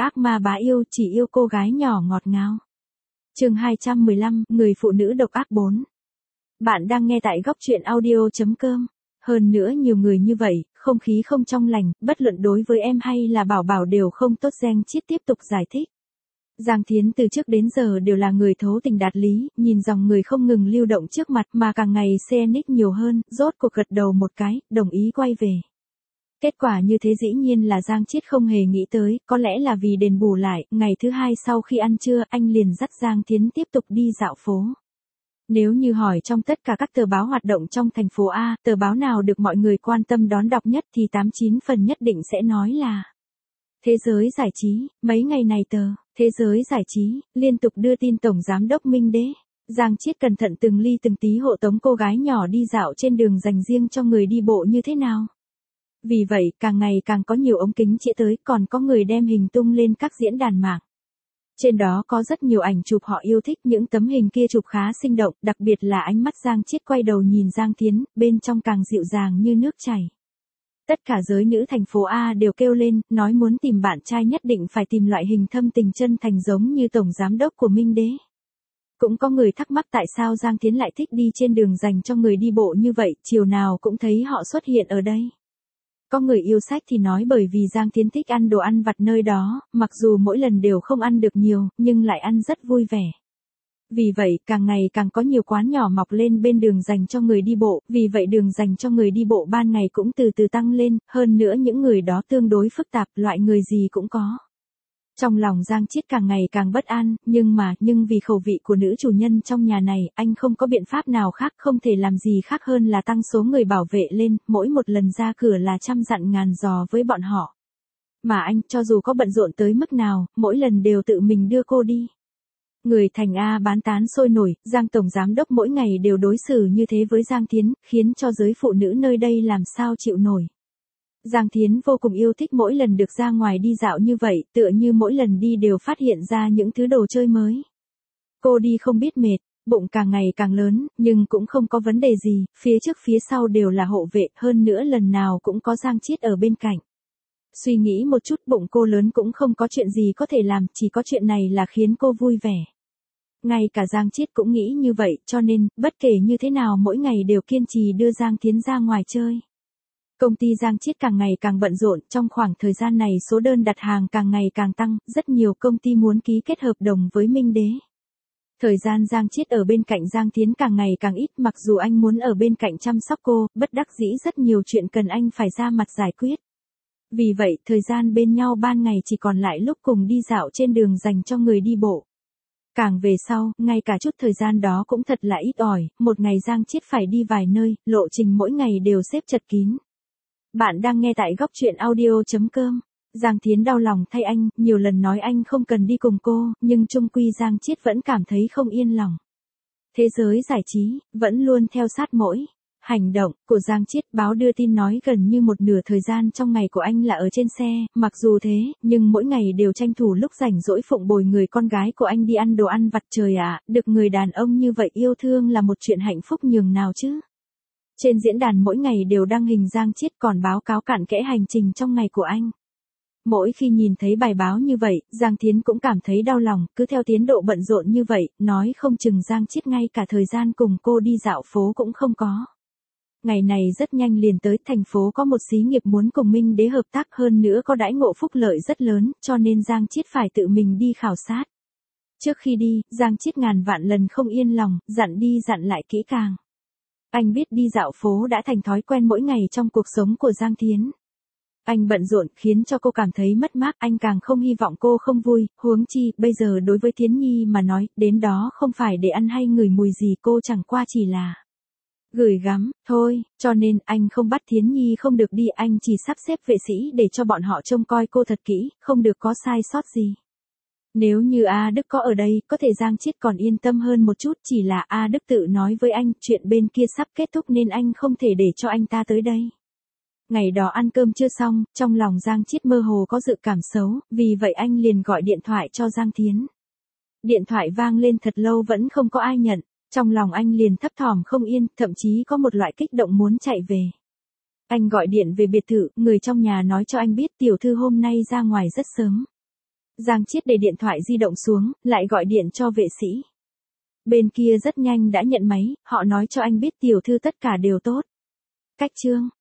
ác ma bá yêu chỉ yêu cô gái nhỏ ngọt ngào. Chương 215, người phụ nữ độc ác 4. Bạn đang nghe tại góc truyện audio.com. Hơn nữa nhiều người như vậy, không khí không trong lành, bất luận đối với em hay là Bảo Bảo đều không tốt. Giang Chiết tiếp tục giải thích. Giang Thiến từ trước đến giờ đều là người thấu tình đạt lý, nhìn dòng người không ngừng lưu động trước mặt mà càng ngày CNX nhiều hơn, rốt cuộc gật đầu một cái, đồng ý quay về. Kết quả như thế dĩ nhiên là Giang Chiết không hề nghĩ tới, có lẽ là vì đền bù lại, ngày thứ hai sau khi ăn trưa, anh liền dắt Giang Thiến tiếp tục đi dạo phố. Nếu như hỏi trong tất cả các tờ báo hoạt động trong thành phố A, tờ báo nào được mọi người quan tâm đón đọc nhất thì 89 phần nhất định sẽ nói là Thế giới giải trí. Mấy ngày này tờ Thế giới giải trí liên tục đưa tin Tổng Giám đốc Minh Đế. Giang Chiết cẩn thận từng ly từng tí hộ tống cô gái nhỏ đi dạo trên đường dành riêng cho người đi bộ như thế nào. Vì vậy, càng ngày càng có nhiều ống kính chĩa tới, còn có người đem hình tung lên các diễn đàn mạng. Trên đó có rất nhiều ảnh chụp họ yêu thích, những tấm hình kia chụp khá sinh động, đặc biệt là ánh mắt Giang Chiết quay đầu nhìn Giang Thiến, bên trong càng dịu dàng như nước chảy. Tất cả giới nữ thành phố A đều kêu lên, nói muốn tìm bạn trai nhất định phải tìm loại hình thâm tình chân thành giống như Tổng Giám đốc của Minh Đế. Cũng có người thắc mắc tại sao Giang Thiến lại thích đi trên đường dành cho người đi bộ như vậy, chiều nào cũng thấy họ xuất hiện ở đây. Có người yêu sách thì nói bởi vì Giang Thiến thích ăn đồ ăn vặt nơi đó, mặc dù mỗi lần đều không ăn được nhiều, nhưng lại ăn rất vui vẻ. Vì vậy, càng ngày càng có nhiều quán nhỏ mọc lên bên đường dành cho người đi bộ, vì vậy đường dành cho người đi bộ ban ngày cũng từ từ tăng lên, hơn nữa những người đó tương đối phức tạp, loại người gì cũng có. Trong lòng Giang Chiết càng ngày càng bất an, nhưng vì khẩu vị của nữ chủ nhân trong nhà này, anh không có biện pháp nào khác, không thể làm gì khác hơn là tăng số người bảo vệ lên, mỗi một lần ra cửa là trăm dặn ngàn dò với bọn họ. Mà anh, cho dù có bận rộn tới mức nào, mỗi lần đều tự mình đưa cô đi. Người thành A bán tán sôi nổi, Giang Tổng Giám đốc mỗi ngày đều đối xử như thế với Giang Thiến, khiến cho giới phụ nữ nơi đây làm sao chịu nổi. Giang Thiến vô cùng yêu thích mỗi lần được ra ngoài đi dạo như vậy, tựa như mỗi lần đi đều phát hiện ra những thứ đồ chơi mới. Cô đi không biết mệt, bụng càng ngày càng lớn, nhưng cũng không có vấn đề gì, phía trước phía sau đều là hộ vệ, hơn nữa lần nào cũng có Giang Chiết ở bên cạnh. Suy nghĩ một chút, bụng cô lớn cũng không có chuyện gì có thể làm, chỉ có chuyện này là khiến cô vui vẻ. Ngay cả Giang Chiết cũng nghĩ như vậy, cho nên, bất kể như thế nào mỗi ngày đều kiên trì đưa Giang Thiến ra ngoài chơi. Công ty Giang Chiết càng ngày càng bận rộn, trong khoảng thời gian này số đơn đặt hàng càng ngày càng tăng, rất nhiều công ty muốn ký kết hợp đồng với Minh Đế. Thời gian Giang Chiết ở bên cạnh Giang Thiến càng ngày càng ít, mặc dù anh muốn ở bên cạnh chăm sóc cô, bất đắc dĩ rất nhiều chuyện cần anh phải ra mặt giải quyết. Vì vậy, thời gian bên nhau ban ngày chỉ còn lại lúc cùng đi dạo trên đường dành cho người đi bộ. Càng về sau, ngay cả chút thời gian đó cũng thật là ít ỏi, một ngày Giang Chiết phải đi vài nơi, lộ trình mỗi ngày đều xếp chật kín. Bạn đang nghe tại góc truyện audio.com. Giang Thiến đau lòng thay anh, nhiều lần nói anh không cần đi cùng cô, nhưng chung quy Giang Chiết vẫn cảm thấy không yên lòng. Thế giới giải trí, vẫn luôn theo sát mỗi hành động của Giang Chiết. Báo đưa tin nói gần như một nửa thời gian trong ngày của anh là ở trên xe, mặc dù thế, nhưng mỗi ngày đều tranh thủ lúc rảnh rỗi phụng bồi người con gái của anh đi ăn đồ ăn vặt. Trời ạ, được người đàn ông như vậy yêu thương là một chuyện hạnh phúc nhường nào chứ. Trên diễn đàn mỗi ngày đều đăng hình Giang Chiết còn báo cáo cặn kẽ hành trình trong ngày của anh. Mỗi khi nhìn thấy bài báo như vậy, Giang Thiến cũng cảm thấy đau lòng, cứ theo tiến độ bận rộn như vậy, nói không chừng Giang Chiết ngay cả thời gian cùng cô đi dạo phố cũng không có. Ngày này rất nhanh liền tới, thành phố có một xí nghiệp muốn cùng Minh Đế hợp tác, hơn nữa có đãi ngộ phúc lợi rất lớn, cho nên Giang Chiết phải tự mình đi khảo sát. Trước khi đi, Giang Chiết ngàn vạn lần không yên lòng, dặn đi dặn lại kỹ càng. Anh biết đi dạo phố đã thành thói quen mỗi ngày trong cuộc sống của Giang Thiến. Anh bận rộn khiến cho cô cảm thấy mất mát, anh càng không hy vọng cô không vui, huống chi, bây giờ đối với Thiến Nhi mà nói, đến đó không phải để ăn hay ngửi mùi gì, cô chẳng qua chỉ là gửi gắm, thôi, cho nên anh không bắt Thiến Nhi không được đi, anh chỉ sắp xếp vệ sĩ để cho bọn họ trông coi cô thật kỹ, không được có sai sót gì. Nếu như A Đức có ở đây, có thể Giang Chiết còn yên tâm hơn một chút, chỉ là A Đức tự nói với anh, chuyện bên kia sắp kết thúc nên anh không thể để cho anh ta tới đây. Ngày đó ăn cơm chưa xong, trong lòng Giang Chiết mơ hồ có dự cảm xấu, vì vậy anh liền gọi điện thoại cho Giang Thiến. Điện thoại vang lên thật lâu vẫn không có ai nhận, trong lòng anh liền thấp thỏm không yên, thậm chí có một loại kích động muốn chạy về. Anh gọi điện về biệt thự, người trong nhà nói cho anh biết tiểu thư hôm nay ra ngoài rất sớm. Giang Chiết để điện thoại di động xuống, lại gọi điện cho vệ sĩ. Bên kia rất nhanh đã nhận máy, họ nói cho anh biết tiểu thư tất cả đều tốt. Cách chương